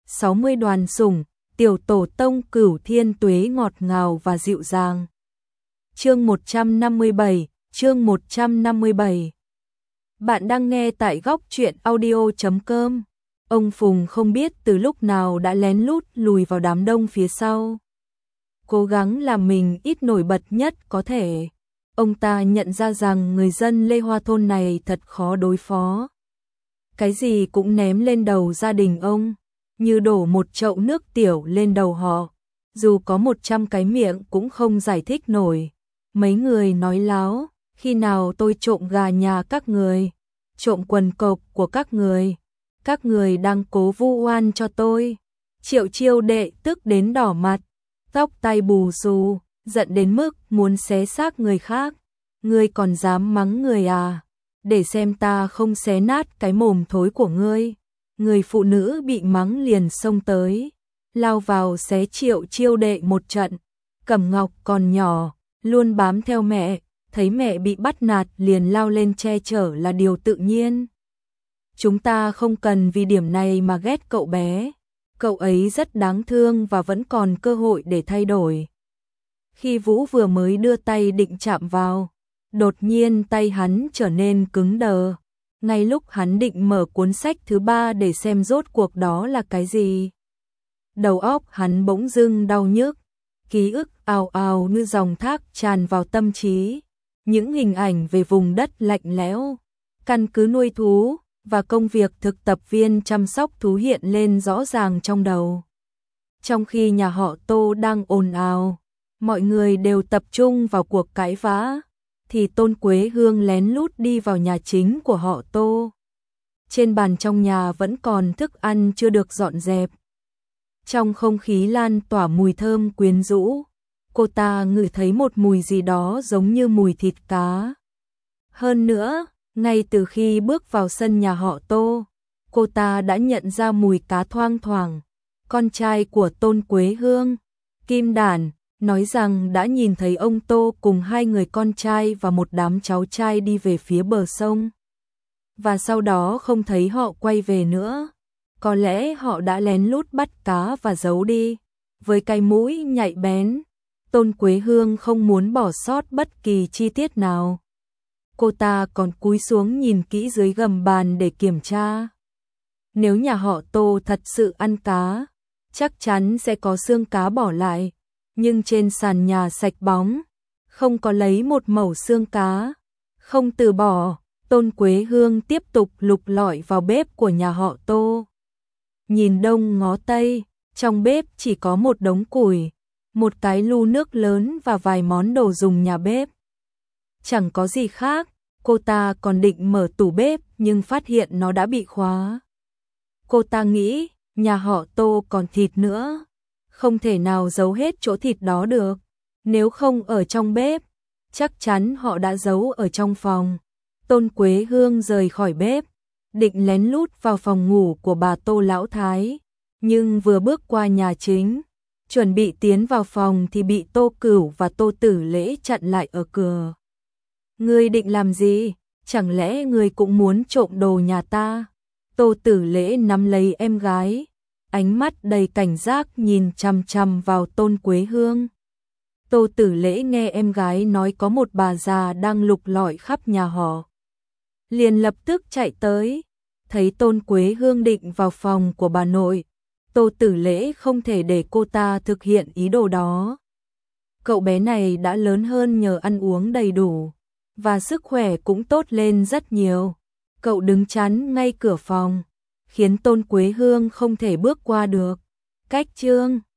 60 đoàn sủng, tiểu tổ tông Cửu Thiên Tuế ngọt ngào và dịu dàng. Chương 157. Bạn đang nghe tại góc truyện audio.com. Ông Phùng không biết từ lúc nào đã lén lút lùi vào đám đông phía sau, cố gắng làm mình ít nổi bật nhất có thể. Ông ta nhận ra rằng người dân Lê Hoa thôn này thật khó đối phó. Cái gì cũng ném lên đầu gia đình ông, như đổ một chậu nước tiểu lên đầu họ. Dù có 100 cái miệng cũng không giải thích nổi. Mấy người nói láo, khi nào tôi trộm gà nhà các người, trộm quần cộc của các người đang cố vu oan cho tôi. Triệu Chiêu Đệ tức đến đỏ mặt, tóc tai bù xù, giận đến mức muốn xé xác người khác. Ngươi còn dám mắng người à? Để xem ta không xé nát cái mồm thối của ngươi. Người phụ nữ bị mắng liền xông tới, lao vào xé Triệu Chiêu Đệ một trận. Cẩm Ngọc còn nhỏ, luôn bám theo mẹ, thấy mẹ bị bắt nạt liền lao lên che chở là điều tự nhiên. Chúng ta không cần vì điểm này mà ghét cậu bé. Cậu ấy rất đáng thương và vẫn còn cơ hội để thay đổi. Khi Vũ vừa mới đưa tay định chạm vào, đột nhiên tay hắn trở nên cứng đờ. Ngay lúc hắn định mở cuốn sách thứ 3 để xem rốt cuộc đó là cái gì, đầu óc hắn bỗng dưng đau nhức, ký ức ào ào như dòng thác tràn vào tâm trí. Những hình ảnh về vùng đất lạnh lẽo, căn cứ nuôi thú và công việc thực tập viên chăm sóc thú hiện lên rõ ràng trong đầu. Trong khi nhà họ Tô đang ồn ào, mọi người đều tập trung vào cuộc cãi vã, thì Tôn Quế Hương lén lút đi vào nhà chính của họ Tô. Trên bàn trong nhà vẫn còn thức ăn chưa được dọn dẹp. Trong không khí lan tỏa mùi thơm quyến rũ, cô ta ngửi thấy một mùi gì đó giống như mùi thịt cá. Hơn nữa, ngay từ khi bước vào sân nhà họ Tô, cô ta đã nhận ra mùi cá thoang thoảng. Con trai của Tôn Quế Hương, Kim Đản, nói rằng đã nhìn thấy ông Tô cùng 2 người con trai và một đám cháu trai đi về phía bờ sông. Và sau đó không thấy họ quay về nữa. Có lẽ họ đã lén lút bắt cá và giấu đi. Với cái mũi nhạy bén, Tôn Quế Hương không muốn bỏ sót bất kỳ chi tiết nào. Cô ta còn cúi xuống nhìn kỹ dưới gầm bàn để kiểm tra. Nếu nhà họ Tô thật sự ăn cá, chắc chắn sẽ có xương cá bỏ lại. Nhưng trên sàn nhà sạch bóng, không có lấy một mẩu xương cá. Không từ bỏ, Tôn Quế Hương tiếp tục lục lọi vào bếp của nhà họ Tô. Nhìn đông ngó tây, trong bếp chỉ có một đống củi, một cái lu nước lớn và vài món đồ dùng nhà bếp. Chẳng có gì khác, cô ta còn định mở tủ bếp nhưng phát hiện nó đã bị khóa. Cô ta nghĩ, nhà họ Tô còn thịt nữa, không thể nào giấu hết chỗ thịt đó được. Nếu không ở trong bếp, chắc chắn họ đã giấu ở trong phòng. Tôn Quế Hương rời khỏi bếp, định lén lút vào phòng ngủ của bà Tô Lão Thái. Nhưng vừa bước qua nhà chính, chuẩn bị tiến vào phòng thì bị Tô Cửu và Tô Tử Lễ chặn lại ở cửa. Ngươi định làm gì? Chẳng lẽ ngươi cũng muốn trộm đồ nhà ta? Tô Tử Lễ nắm lấy em gái, ánh mắt đầy cảnh giác nhìn chằm chằm vào Tôn Quế Hương. Tô Tử Lễ nghe em gái nói có một bà già đang lục lọi khắp nhà họ, liền lập tức chạy tới. Thấy Tôn Quế Hương định vào phòng của bà nội, Tô Tử Lễ không thể để cô ta thực hiện ý đồ đó. Cậu bé này đã lớn hơn nhờ ăn uống đầy đủ, và sức khỏe cũng tốt lên rất nhiều. Cậu đứng chắn ngay cửa phòng, khiến Tôn Quế Hương không thể bước qua được. Cách chương